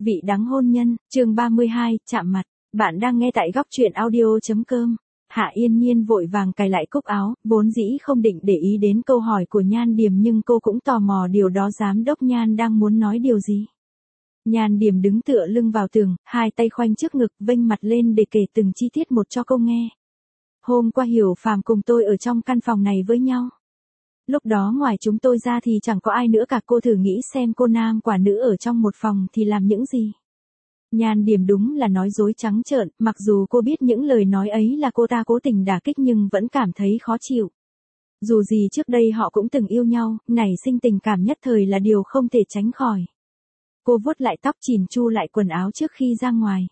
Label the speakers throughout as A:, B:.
A: Vị đắng hôn nhân, chương 32, chạm mặt. Bạn đang nghe tại góc truyện audio.com. Hạ Yên Nhiên vội vàng cài lại cúc áo, vốn dĩ không định để ý đến câu hỏi của Nhan Điềm nhưng cô cũng tò mò điều đó giám đốc Nhan đang muốn nói điều gì. Nhan Điềm đứng tựa lưng vào tường, hai tay khoanh trước ngực, vênh mặt lên để kể từng chi tiết một cho cô nghe. Hôm qua Hiểu Phàm cùng tôi ở trong căn phòng này với nhau. Lúc đó ngoài chúng tôi ra thì chẳng có ai nữa cả, cô thử nghĩ xem cô nam quả nữ ở trong một phòng thì làm những gì. Nhan Điềm đúng là nói dối trắng trợn, mặc dù cô biết những lời nói ấy là cô ta cố tình đả kích nhưng vẫn cảm thấy khó chịu. Dù gì trước đây họ cũng từng yêu nhau, nảy sinh tình cảm nhất thời là điều không thể tránh khỏi. Cô vuốt lại tóc, chỉn chu lại quần áo trước khi ra ngoài.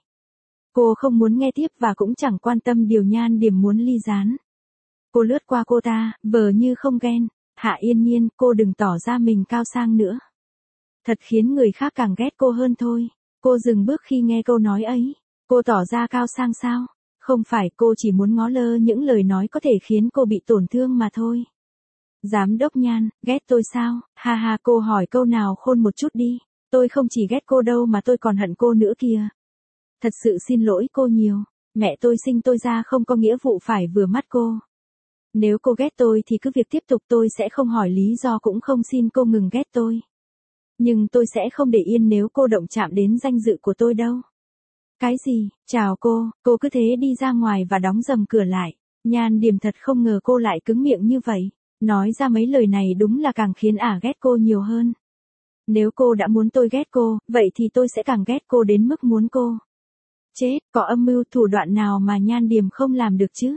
A: Cô không muốn nghe tiếp và cũng chẳng quan tâm điều Nhan Điềm muốn ly gián. Cô lướt qua cô ta, vờ như không ghen. Hạ Yên Nhiên, cô đừng tỏ ra mình cao sang nữa. Thật khiến người khác càng ghét cô hơn thôi. Cô dừng bước khi nghe câu nói ấy. Cô tỏ ra cao sang sao? Không phải, cô chỉ muốn ngó lơ những lời nói có thể khiến cô bị tổn thương mà thôi. Giám đốc Nhan, ghét tôi sao? Ha ha, cô hỏi câu nào khôn một chút đi. Tôi không chỉ ghét cô đâu mà tôi còn hận cô nữa kìa. Thật sự xin lỗi cô nhiều. Mẹ tôi sinh tôi ra không có nghĩa vụ phải vừa mắt cô. Nếu cô ghét tôi thì cứ việc tiếp tục, tôi sẽ không hỏi lý do cũng không xin cô ngừng ghét tôi. Nhưng tôi sẽ không để yên nếu cô động chạm đến danh dự của tôi đâu. Cái gì? Chào cô cứ thế đi ra ngoài và đóng rầm cửa lại. Nhan Điềm thật không ngờ cô lại cứng miệng như vậy. Nói ra mấy lời này đúng là càng khiến ghét cô nhiều hơn. Nếu cô đã muốn tôi ghét cô, vậy thì tôi sẽ càng ghét cô đến mức muốn cô chết. Có âm mưu thủ đoạn nào mà Nhan Điềm không làm được chứ?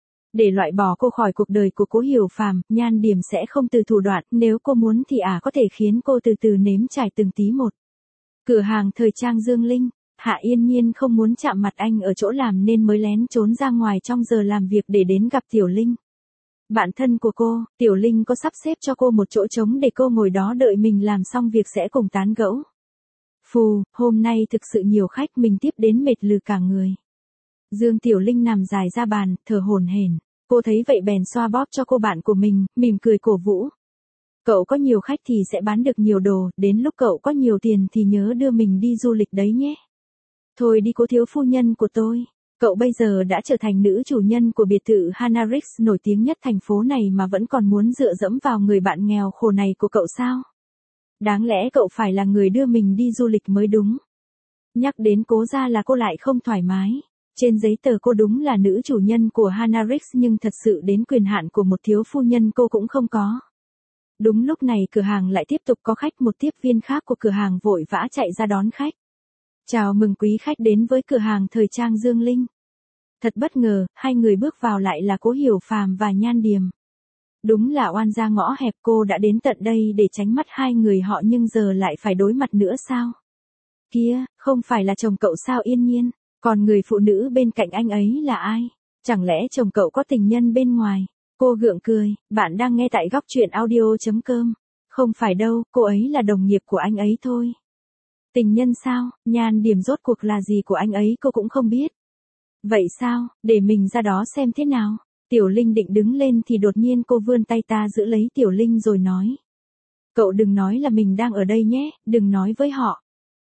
A: Để loại bỏ cô khỏi cuộc đời của cố Hiểu Phàm, Nhan Điềm sẽ không từ thủ đoạn, nếu cô muốn thì có thể khiến cô từ từ nếm trải từng tí một. Cửa hàng thời trang Dương Linh, Hạ Yên Nhiên không muốn chạm mặt anh ở chỗ làm nên mới lén trốn ra ngoài trong giờ làm việc để đến gặp Tiểu Linh. Bạn thân của cô, Tiểu Linh có sắp xếp cho cô một chỗ trống để cô ngồi đó đợi mình làm xong việc sẽ cùng tán gẫu. Phù, hôm nay thực sự nhiều khách, mình tiếp đến mệt lừ cả người. Dương Tiểu Linh nằm dài ra bàn, thở hổn hển. Cô thấy vậy bèn xoa bóp cho cô bạn của mình, mỉm cười cổ vũ. Cậu có nhiều khách thì sẽ bán được nhiều đồ, đến lúc cậu có nhiều tiền thì nhớ đưa mình đi du lịch đấy nhé. Thôi đi cố thiếu phu nhân của tôi. Cậu bây giờ đã trở thành nữ chủ nhân của biệt thự Hanarix nổi tiếng nhất thành phố này mà vẫn còn muốn dựa dẫm vào người bạn nghèo khổ này của cậu sao? Đáng lẽ cậu phải là người đưa mình đi du lịch mới đúng. Nhắc đến Cố gia là cô lại không thoải mái. Trên giấy tờ cô đúng là nữ chủ nhân của Hanarix nhưng thật sự đến quyền hạn của một thiếu phu nhân cô cũng không có. Đúng lúc này cửa hàng lại tiếp tục có khách, một tiếp viên khác của cửa hàng vội vã chạy ra đón khách. Chào mừng quý khách đến với cửa hàng thời trang Dương Linh. Thật bất ngờ, hai người bước vào lại là cố Hiểu Phàm và Nhan Điềm. Đúng là oan gia ngõ hẹp, cô đã đến tận đây để tránh mắt hai người họ nhưng giờ lại phải đối mặt nữa sao? Kia, không phải là chồng cậu sao Yên Nhiên? Còn người phụ nữ bên cạnh anh ấy là ai? Chẳng lẽ chồng cậu có tình nhân bên ngoài? Cô gượng cười, bạn đang nghe tại góc truyện audio.com. Không phải đâu, cô ấy là đồng nghiệp của anh ấy thôi. Tình nhân sao? Nhan Điềm rốt cuộc là gì của anh ấy cô cũng không biết. Vậy sao, để mình ra đó xem thế nào. Tiểu Linh định đứng lên thì đột nhiên cô vươn tay ta giữ lấy Tiểu Linh rồi nói. Cậu đừng nói là mình đang ở đây nhé, đừng nói với họ.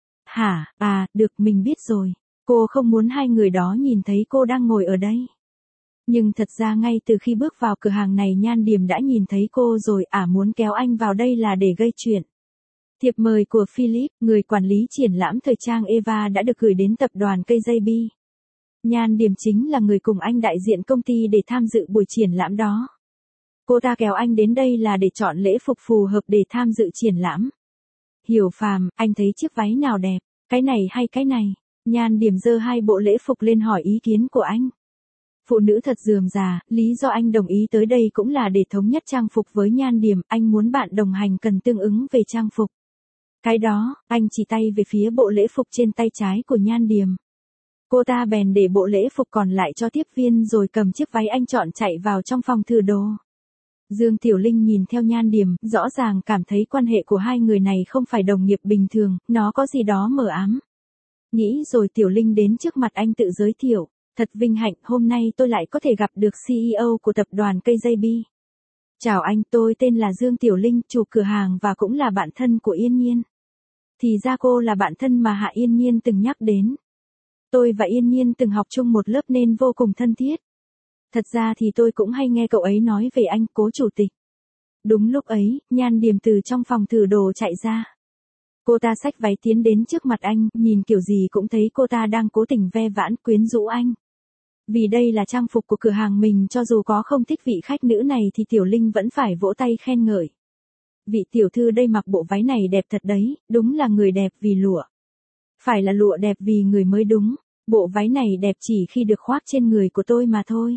A: Hả, được, mình biết rồi. Cô không muốn hai người đó nhìn thấy cô đang ngồi ở đây. Nhưng thật ra ngay từ khi bước vào cửa hàng này Nhan Điềm đã nhìn thấy cô rồi, muốn kéo anh vào đây là để gây chuyện. Thiệp mời của Philip, người quản lý triển lãm thời trang Eva đã được gửi đến tập đoàn KJB. Nhan Điềm chính là người cùng anh đại diện công ty để tham dự buổi triển lãm đó. Cô ta kéo anh đến đây là để chọn lễ phục phù hợp để tham dự triển lãm. Hiểu Phàm, anh thấy chiếc váy nào đẹp, cái này hay cái này? Nhan Điềm giơ hai bộ lễ phục lên hỏi ý kiến của anh. Phụ nữ thật rườm rà, lý do anh đồng ý tới đây cũng là để thống nhất trang phục với Nhan Điềm, anh muốn bạn đồng hành cần tương ứng về trang phục. Cái đó, anh chỉ tay về phía bộ lễ phục trên tay trái của Nhan Điềm. Cô ta bèn để bộ lễ phục còn lại cho tiếp viên rồi cầm chiếc váy anh chọn chạy vào trong phòng thử đồ. Dương Tiểu Linh nhìn theo Nhan Điềm, rõ ràng cảm thấy quan hệ của hai người này không phải đồng nghiệp bình thường, nó có gì đó mờ ám. Nghĩ rồi Tiểu Linh đến trước mặt anh tự giới thiệu, thật vinh hạnh hôm nay tôi lại có thể gặp được CEO của tập đoàn KJB. Chào anh, tôi tên là Dương Tiểu Linh, chủ cửa hàng và cũng là bạn thân của Yên Nhiên. Thì ra cô là bạn thân mà Hạ Yên Nhiên từng nhắc đến. Tôi và Yên Nhiên từng học chung một lớp nên vô cùng thân thiết. Thật ra thì tôi cũng hay nghe cậu ấy nói về anh, Cố chủ tịch. Đúng lúc ấy, Nhan Điềm từ trong phòng thử đồ chạy ra. Cô ta xách váy tiến đến trước mặt anh, nhìn kiểu gì cũng thấy cô ta đang cố tình ve vãn quyến rũ anh. Vì đây là trang phục của cửa hàng mình, cho dù có không thích vị khách nữ này thì Tiểu Linh vẫn phải vỗ tay khen ngợi. Vị tiểu thư đây mặc bộ váy này đẹp thật đấy, đúng là người đẹp vì lụa. Phải là lụa đẹp vì người mới đúng, bộ váy này đẹp chỉ khi được khoác trên người của tôi mà thôi.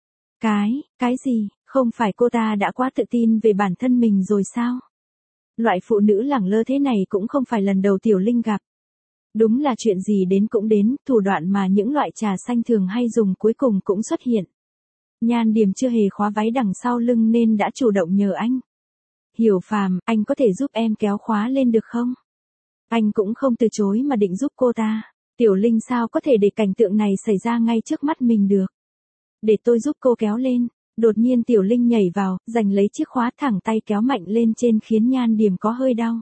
A: Cái gì, không phải cô ta đã quá tự tin về bản thân mình rồi sao? Loại phụ nữ lẳng lơ thế này cũng không phải lần đầu Tiểu Linh gặp. Đúng là chuyện gì đến cũng đến, thủ đoạn mà những loại trà xanh thường hay dùng cuối cùng cũng xuất hiện. Nhan Điềm chưa hề khóa váy đằng sau lưng nên đã chủ động nhờ anh. Hiểu Phàm, anh có thể giúp em kéo khóa lên được không? Anh cũng không từ chối mà định giúp cô ta. Tiểu Linh sao có thể để cảnh tượng này xảy ra ngay trước mắt mình được. Để tôi giúp cô kéo lên. Đột nhiên Tiểu Linh nhảy vào, giành lấy chiếc khóa, thẳng tay kéo mạnh lên trên khiến Nhan Điềm có hơi đau.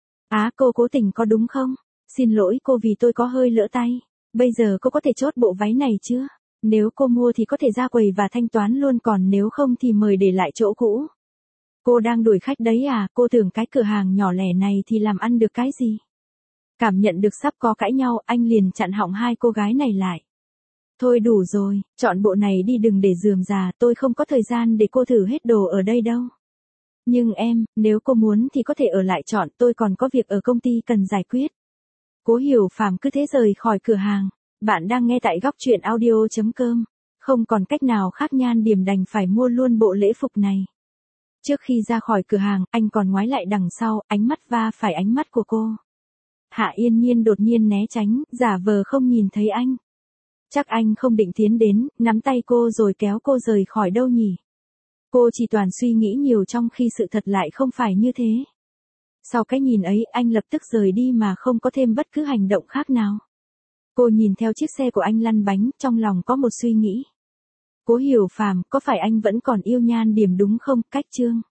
A: Cô cố tình có đúng không? Xin lỗi cô vì tôi có hơi lỡ tay. Bây giờ cô có thể chốt bộ váy này chưa? Nếu cô mua thì có thể ra quầy và thanh toán luôn, còn nếu không thì mời để lại chỗ cũ. Cô đang đuổi khách đấy à? Cô tưởng cái cửa hàng nhỏ lẻ này thì làm ăn được cái gì? Cảm nhận được sắp có cãi nhau, anh liền chặn họng hai cô gái này lại. Thôi đủ rồi, chọn bộ này đi, đừng để rườm rà, tôi không có thời gian để cô thử hết đồ ở đây đâu. Nhưng em, nếu cô muốn thì có thể ở lại chọn, tôi còn có việc ở công ty cần giải quyết. Cố Hiểu Phàm cứ thế rời khỏi cửa hàng. Bạn đang nghe tại góc truyện audio.com. Không còn cách nào khác, Nhan Điềm đành phải mua luôn bộ lễ phục này. Trước khi ra khỏi cửa hàng, anh còn ngoái lại đằng sau, ánh mắt va phải ánh mắt của cô. Hạ Yên Nhiên đột nhiên né tránh, giả vờ không nhìn thấy anh. Chắc anh không định tiến đến, nắm tay cô rồi kéo cô rời khỏi đâu nhỉ? Cô chỉ toàn suy nghĩ nhiều trong khi sự thật lại không phải như thế. Sau cái nhìn ấy, anh lập tức rời đi mà không có thêm bất cứ hành động khác nào. Cô nhìn theo chiếc xe của anh lăn bánh, trong lòng có một suy nghĩ. Cố Hiểu Phàm, có phải anh vẫn còn yêu Nhan Điềm đúng không? Cách chương